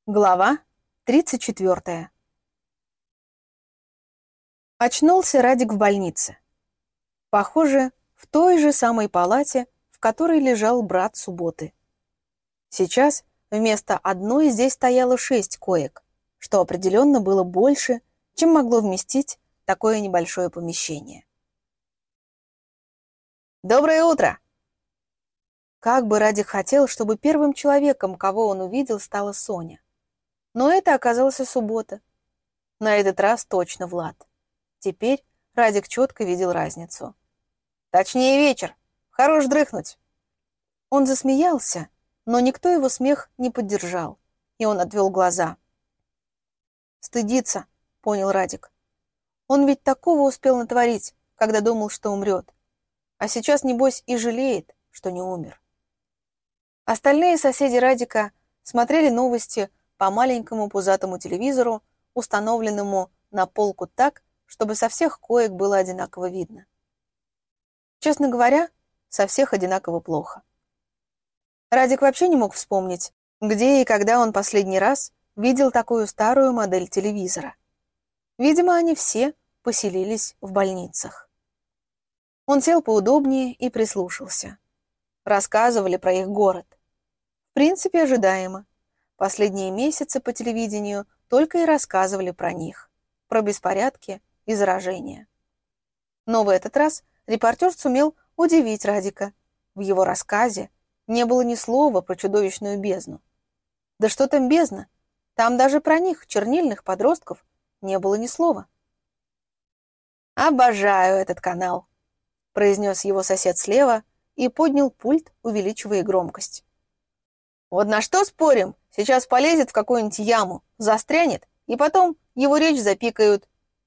Глава 34. Очнулся Радик в больнице. Похоже, в той же самой палате, в которой лежал брат Субботы. Сейчас вместо одной здесь стояло 6 коек, что определенно было больше, чем могло вместить такое небольшое помещение. «Доброе утро!» Как бы Радик хотел, чтобы первым человеком, кого он увидел, стала Соня. Но это оказался Суббота. На этот раз точно Влад. Теперь Радик четко видел разницу. «Точнее, вечер. Хорош дрыхнуть». Он засмеялся, но никто его смех не поддержал, и он отвел глаза. «Стыдится», — понял Радик. Он ведь такого успел натворить, когда думал, что умрет. А сейчас, небось, и жалеет, что не умер. Остальные соседи Радика смотрели новости по маленькому пузатому телевизору, установленному на полку так, чтобы со всех коек было одинаково видно. Честно говоря, со всех одинаково плохо. Радик вообще не мог вспомнить, где и когда он последний раз видел такую старую модель телевизора. Видимо, они все поселились в больницах. Он сел поудобнее и прислушался. Рассказывали про их город. В принципе, ожидаемо. Последние месяцы по телевидению только и рассказывали про них, про беспорядки и заражения. Но в этот раз репортер сумел удивить Радика. В его рассказе не было ни слова про чудовищную бездну. Да что там бездна? Там даже про них, чернильных подростков, не было ни слова. «Обожаю этот канал», — произнес его сосед слева и поднял пульт, увеличивая громкость. «Вот на что спорим? Сейчас полезет в какую-нибудь яму, застрянет, и потом его речь запикают».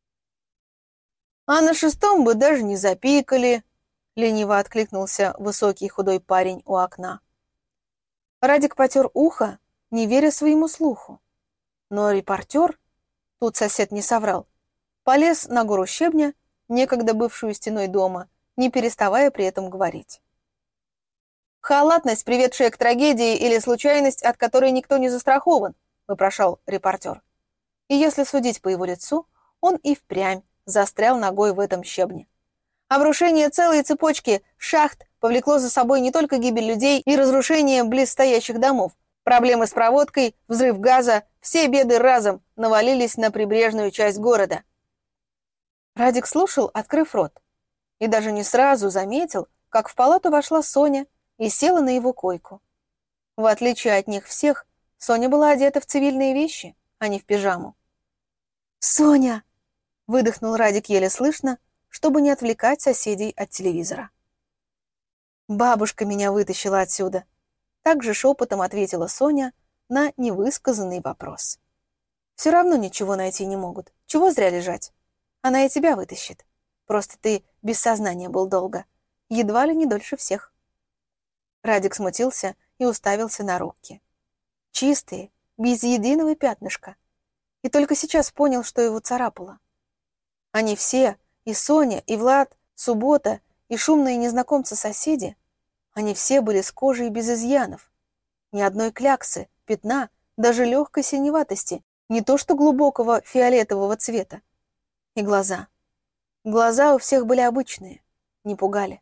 «А на 6-м бы даже не запикали», — лениво откликнулся высокий худой парень у окна. Радик потер ухо, не веря своему слуху. Но репортер, тут сосед не соврал, полез на гору щебня, некогда бывшую стеной дома, не переставая при этом говорить. «Халатность, приведшая к трагедии, или случайность, от которой никто не застрахован», — вопрошал репортер. И если судить по его лицу, он и впрямь застрял ногой в этом щебне. Обрушение целой цепочки шахт повлекло за собой не только гибель людей и разрушение близстоящих домов. Проблемы с проводкой, взрыв газа, все беды разом навалились на прибрежную часть города. Радик слушал, открыв рот, и даже не сразу заметил, как в палату вошла Соня и села на его койку. В отличие от них всех, Соня была одета в цивильные вещи, а не в пижаму. «Соня!» — выдохнул Радик еле слышно, чтобы не отвлекать соседей от телевизора. «Бабушка меня вытащила отсюда», — также шепотом ответила Соня на невысказанный вопрос. «Все равно ничего найти не могут. Чего зря лежать? Она и тебя вытащит. Просто ты без сознания был долго. Едва ли не дольше всех». Радик смутился и уставился на руки. Чистые, без единого пятнышка. И только сейчас понял, что его царапало. Они все, и Соня, и Влад, Суббота, и шумные незнакомцы-соседи, они все были с кожей без изъянов. Ни одной кляксы, пятна, даже легкой синеватости, не то что глубокого фиолетового цвета. И глаза. Глаза у всех были обычные, не пугали.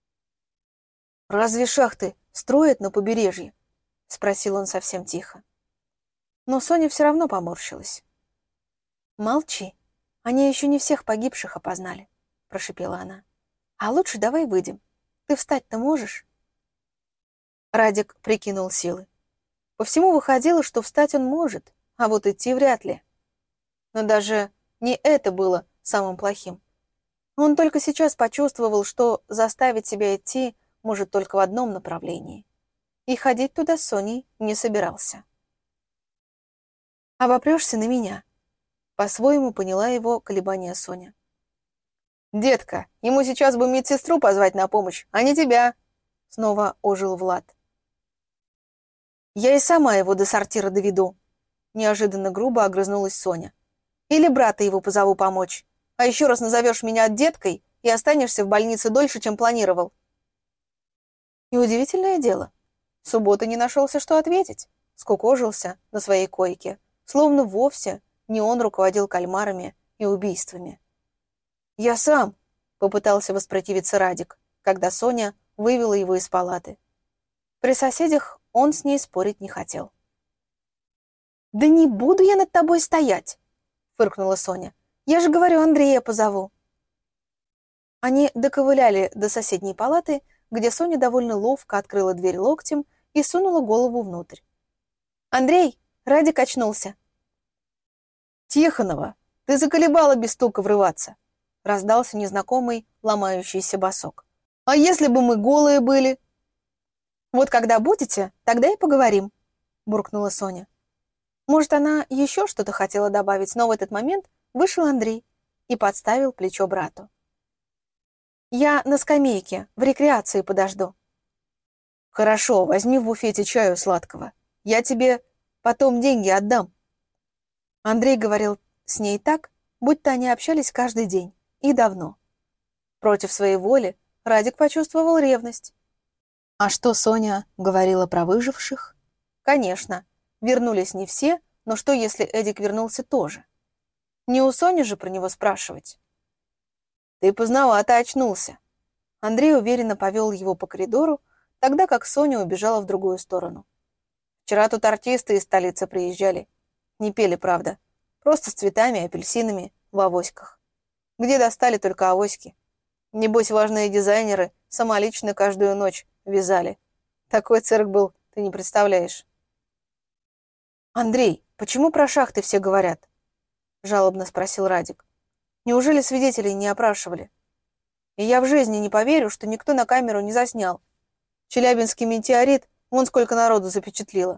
«Разве шахты строят на побережье?» — спросил он совсем тихо. Но Соня все равно поморщилась. «Молчи, они еще не всех погибших опознали», — прошипела она. «А лучше давай выйдем. Ты встать-то можешь?» Радик прикинул силы. По всему выходило, что встать он может, а вот идти вряд ли. Но даже не это было самым плохим. Он только сейчас почувствовал, что заставить себя идти может только в одном направлении. И ходить туда с Соней не собирался. «Обопрешься на меня», — по-своему поняла его колебания Соня. «Детка, ему сейчас бы медсестру позвать на помощь, а не тебя», — снова ожил Влад. «Я и сама его до сортира доведу», — неожиданно грубо огрызнулась Соня. «Или брата его позову помочь, а еще раз назовешь меня деткой и останешься в больнице дольше, чем планировал». И удивительное дело, Суббота не нашелся, что ответить. скукожился на своей койке, словно вовсе не он руководил кальмарами и убийствами. «Я сам!» — попытался воспротивиться Радик, когда Соня вывела его из палаты. При соседях он с ней спорить не хотел. «Да не буду я над тобой стоять!» — фыркнула Соня. «Я же говорю, Андрея позову!» Они доковыляли до соседней палаты, где Соня довольно ловко открыла дверь локтем и сунула голову внутрь. «Андрей!» — Радик очнулся. «Тихонова, ты заколебала без стука врываться!» — раздался незнакомый ломающийся босок. «А если бы мы голые были?» «Вот когда будете, тогда и поговорим», — буркнула Соня. Может, она еще что-то хотела добавить, но в этот момент вышел Андрей и подставил плечо брату. «Я на скамейке, в рекреации подожду». «Хорошо, возьми в буфете чаю сладкого. Я тебе потом деньги отдам». Андрей говорил с ней так, будто они общались каждый день и давно. Против своей воли Радик почувствовал ревность. А что Соня говорила про выживших? Конечно, вернулись не все, но что, если Эдик вернулся тоже? Не у Сони же про него спрашивать. «Ты поздновато очнулся». Андрей уверенно повел его по коридору, тогда как Соня убежала в другую сторону. «Вчера тут артисты из столицы приезжали. Не пели, правда. Просто с цветами и апельсинами в авоськах. Где достали только авоськи. Небось, важные дизайнеры самолично каждую ночь вязали. Такой цирк был, ты не представляешь». «Андрей, почему про шахты все говорят?» — жалобно спросил Радик. «Неужели свидетелей не опрашивали? И я в жизни не поверю, что никто на камеру не заснял. Челябинский метеорит, вон сколько народу запечатлило».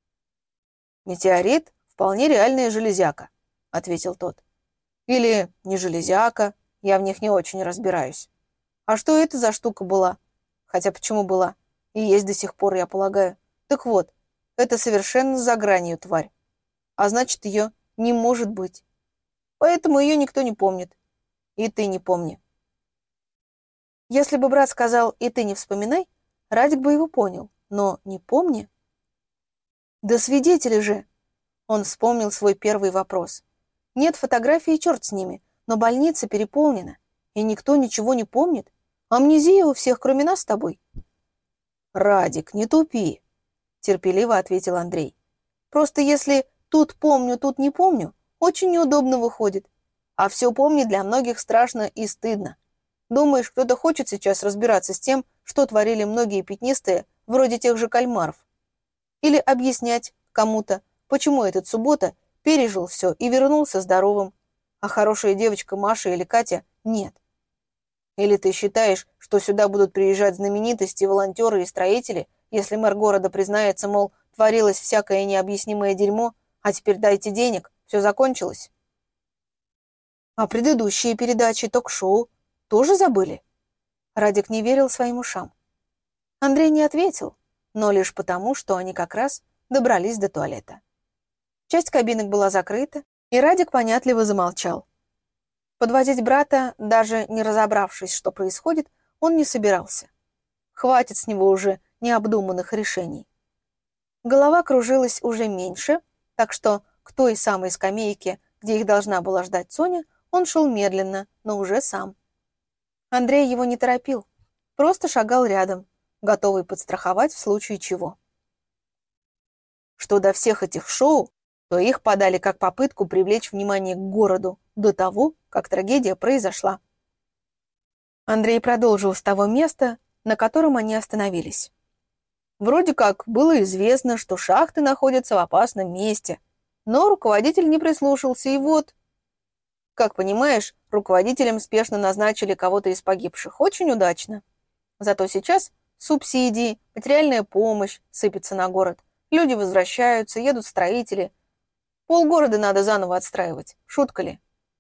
«Метеорит — вполне реальная железяка», — ответил тот. «Или не железяка, я в них не очень разбираюсь. А что это за штука была? Хотя почему была? И есть до сих пор, я полагаю. Так вот, это совершенно за гранью тварь. А значит, ее не может быть. Поэтому ее никто не помнит. И ты не помни». Если бы брат сказал «и ты не вспоминай», Радик бы его понял. Но не помни. «Да свидетели же!» Он вспомнил свой первый вопрос. «Нет фотографий, черт с ними, но больница переполнена, и никто ничего не помнит. Амнезия у всех, кроме нас с тобой». «Радик, не тупи», — терпеливо ответил Андрей. «Просто если тут помню, тут не помню, очень неудобно выходит. А все помнить для многих страшно и стыдно. Думаешь, кто-то хочет сейчас разбираться с тем, что творили многие пятнистые, вроде тех же кальмаров? Или объяснять кому-то, почему этот суббота пережил все и вернулся здоровым, а хорошая девочка Маша или Катя нет? Или ты считаешь, что сюда будут приезжать знаменитости, волонтеры и строители, если мэр города признается, мол, творилось всякое необъяснимое дерьмо, а теперь дайте денег, все закончилось? А предыдущие передачи, ток-шоу тоже забыли?» Радик не верил своим ушам. Андрей не ответил, но лишь потому, что они как раз добрались до туалета. Часть кабинок была закрыта, и Радик понятливо замолчал. Подводить брата, даже не разобравшись, что происходит, он не собирался. Хватит с него уже необдуманных решений. Голова кружилась уже меньше, так что к той самой скамейке, где их должна была ждать Соня, он шел медленно, но уже сам. Андрей его не торопил, просто шагал рядом, готовый подстраховать в случае чего. Что до всех этих шоу, то их подали как попытку привлечь внимание к городу до того, как трагедия произошла. Андрей продолжил с того места, на котором они остановились. Вроде как было известно, что шахты находятся в опасном месте, но руководитель не прислушался, и вот... Как понимаешь, руководителям спешно назначили кого-то из погибших. Очень удачно. Зато сейчас субсидии, материальная помощь сыпется на город. Люди возвращаются, едут строители. Полгорода надо заново отстраивать. Шутка ли?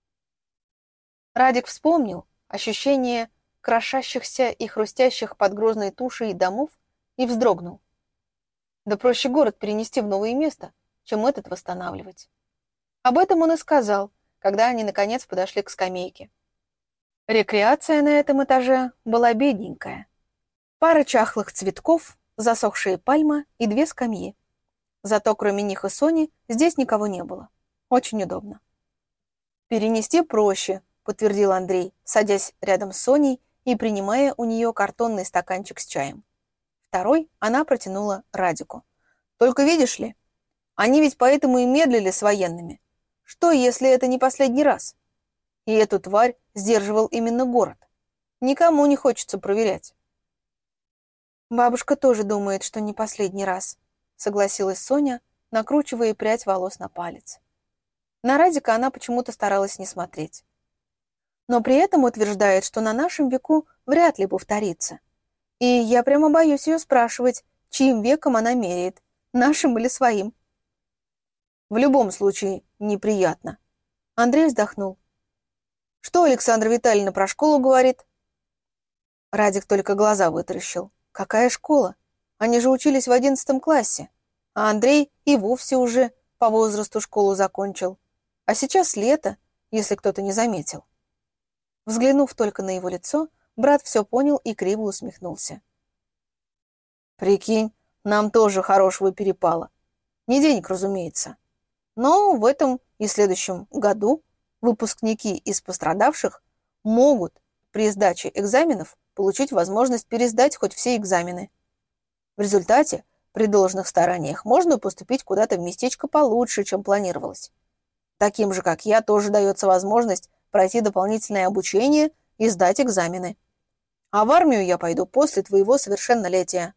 Радик вспомнил ощущение крошащихся и хрустящих под грозной тушей домов и вздрогнул. Да проще город перенести в новое место, чем этот восстанавливать. Об этом он и сказал, когда они, наконец, подошли к скамейке. Рекреация на этом этаже была бедненькая. Пара чахлых цветков, засохшие пальма и 2 скамьи. Зато кроме них и Сони здесь никого не было. Очень удобно. «Перенести проще», — подтвердил Андрей, садясь рядом с Соней и принимая у нее картонный стаканчик с чаем. Второй она протянула Радику. «Только видишь ли, они ведь поэтому и медлили с военными. Что, если это не последний раз? И эту тварь сдерживал именно город. Никому не хочется проверять». «Бабушка тоже думает, что не последний раз», — согласилась Соня, накручивая прядь волос на палец. На Радика она почему-то старалась не смотреть. Но при этом утверждает, что на нашем веку вряд ли повторится. И я прямо боюсь ее спрашивать, чьим веком она меряет, нашим или своим. В любом случае, неприятно. Андрей вздохнул. Что Александра Витальевна про школу говорит? Радик только глаза вытаращил. Какая школа? Они же учились в 11 классе. А Андрей и вовсе уже по возрасту школу закончил. А сейчас лето, если кто-то не заметил. Взглянув только на его лицо, брат все понял и криво усмехнулся. «Прикинь, нам тоже хорошего перепало. Не денег, разумеется. Но в этом и следующем году выпускники из пострадавших могут при сдаче экзаменов получить возможность пересдать хоть все экзамены. В результате, при должных стараниях, можно поступить куда-то в местечко получше, чем планировалось. Таким же, как я, тоже дается возможность пройти дополнительное обучение и сдать экзамены. А в армию я пойду после твоего совершеннолетия».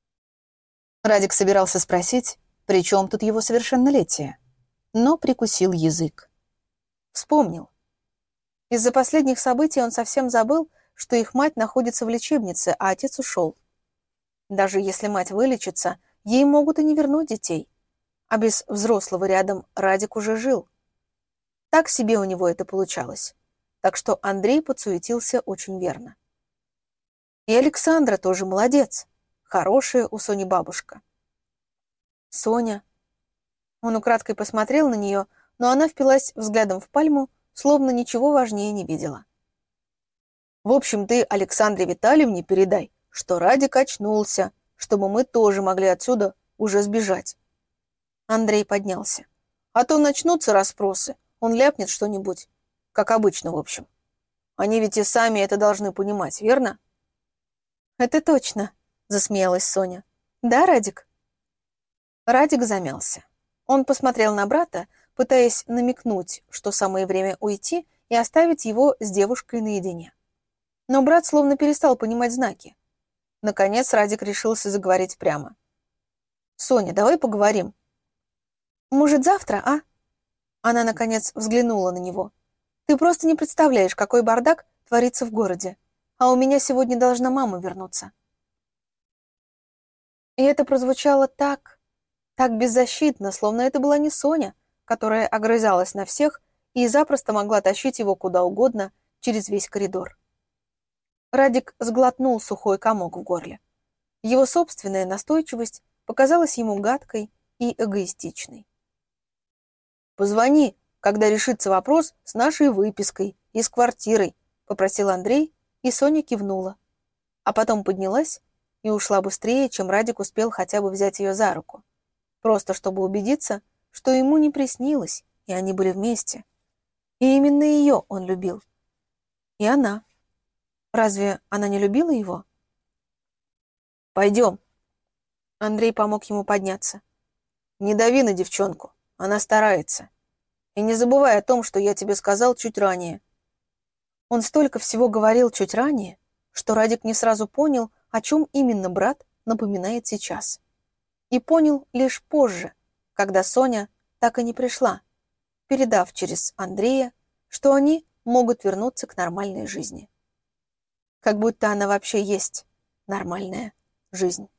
Радик собирался спросить, при чем тут его совершеннолетие, но прикусил язык. Вспомнил. Из-за последних событий он совсем забыл, что их мать находится в лечебнице, а отец ушел. Даже если мать вылечится, ей могут и не вернуть детей. А без взрослого рядом Радик уже жил. Так себе у него это получалось. Так что Андрей подсуетился очень верно. И Александра тоже молодец. Хорошая у Сони бабушка. Соня. Он украдкой посмотрел на нее, но она впилась взглядом в пальму, словно ничего важнее не видела. «В общем, ты Александре Витальевне передай, что Радик очнулся, чтобы мы тоже могли отсюда уже сбежать». Андрей поднялся. «А то начнутся расспросы. Он ляпнет что-нибудь. Как обычно, в общем. Они ведь и сами это должны понимать, верно?» «Это точно», — засмеялась Соня. «Да, Радик?» Радик замялся. Он посмотрел на брата, пытаясь намекнуть, что самое время уйти и оставить его с девушкой наедине. Но брат словно перестал понимать знаки. Наконец Радик решился заговорить прямо. «Соня, давай поговорим». «Может, завтра, а?» Она, наконец, взглянула на него. «Ты просто не представляешь, какой бардак творится в городе. А у меня сегодня должна мама вернуться». И это прозвучало так беззащитно, словно это была не Соня, которая огрызалась на всех и запросто могла тащить его куда угодно через весь коридор. Радик сглотнул сухой комок в горле. Его собственная настойчивость показалась ему гадкой и эгоистичной. «Позвони, когда решится вопрос с нашей выпиской и с квартирой», — попросил Андрей, и Соня кивнула. А потом поднялась и ушла быстрее, чем Радик успел хотя бы взять ее за руку. Просто чтобы убедиться, что ему не приснилось, и они были вместе. И именно ее он любил. И она. Разве она не любила его? «Пойдем». Андрей помог ему подняться. «Не дави на девчонку. Она старается. И не забывай о том, что я тебе сказал чуть ранее». Он столько всего говорил чуть ранее, что Радик не сразу понял, о чем именно брат напоминает сейчас. И понял лишь позже, когда Соня так и не пришла, передав через Андрея, что они могут вернуться к нормальной жизни. Как будто она вообще есть нормальная жизнь.